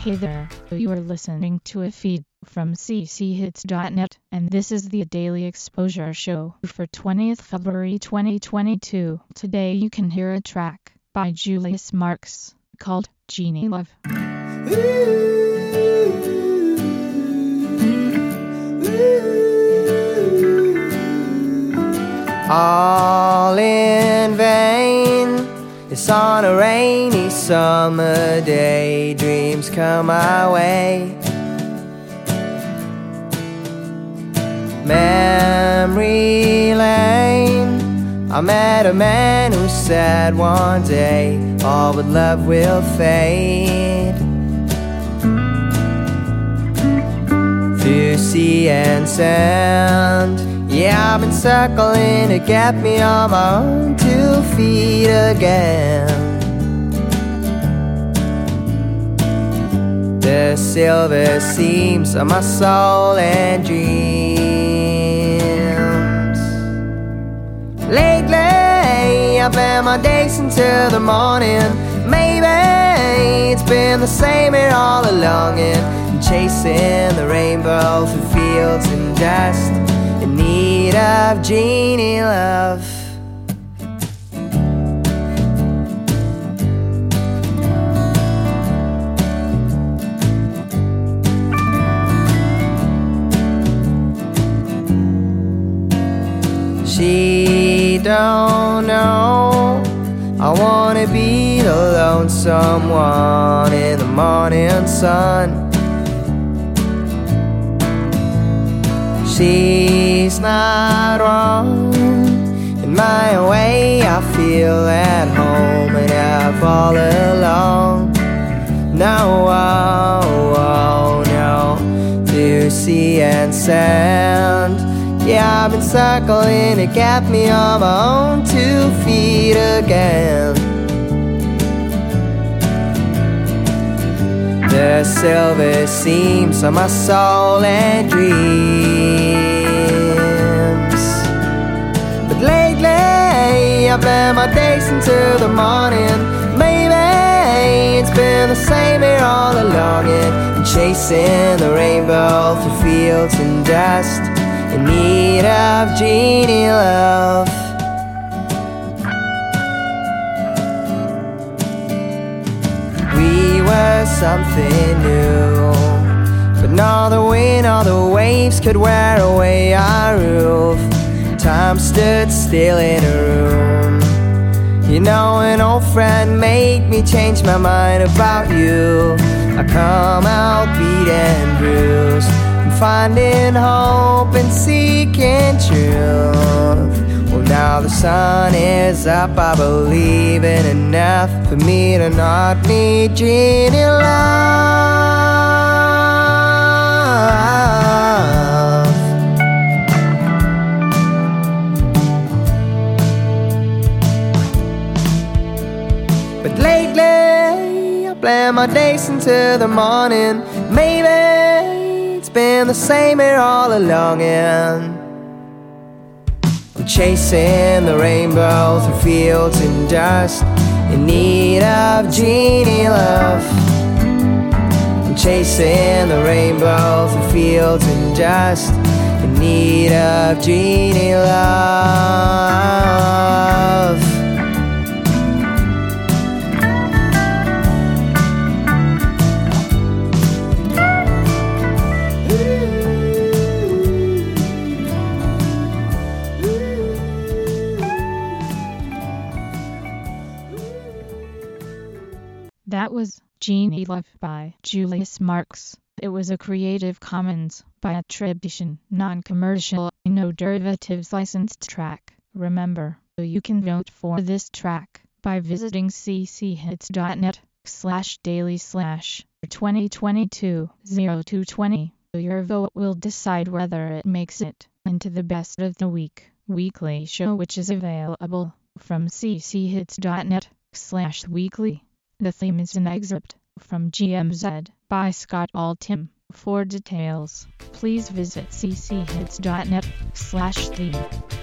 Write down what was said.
Hey there, you are listening to a feed from cchits.net, and this is the Daily Exposure Show for 20th February 2022. Today you can hear a track by Julius Marks called Genie Love. All in vain, it's on a rainy summer day, dreams come my way. Memory lane, I met a man who said one day all but love will fade. Through sea and sand, yeah, I've been circling to get me on my own 2 feet again. The silver seams of my soul and dreams. Lately, I planned my days until the morning. Maybe it's been the same here all along, and chasing the rainbow through fields and dust, in need of genie love. She don't know I wanna be the lonesome one in the morning sun. She's not wrong. In my way I feel at home enough all along. No, oh, oh, no, through sea and sand, yeah, I've been circling to get me on my own 2 feet again. The silver seams of my soul and dreams. But lately, I plan my days until the morning. Maybe it's been the same here all along, and chasing the rainbow through fields and dust, in need of genie love. We were something new, but not the wind or the waves could wear away our roof. Time stood still in a room. You know, an old friend made me change my mind about you. I come out beat and bruised, finding hope and seeking truth. Well, now the sun is up, I believe in enough for me to not need genie love. But lately, I plan my days until the morning. Maybe it's been the same here all along, and I'm chasing the rainbow through fields and dust, in need of genie love. I'm chasing the rainbow through fields and dust, in need of genie love. That was Genie Love by Julius Marks. It was a Creative Commons by attribution, non-commercial, no derivatives licensed track. Remember, you can vote for this track by visiting cchits.net/daily/2022-0220. Your vote will decide whether it makes it into the Best of the Week weekly show, which is available from cchits.net/weekly. The theme is an excerpt from GMZ by Scott Altham. For details, please visit cchits.net/theme.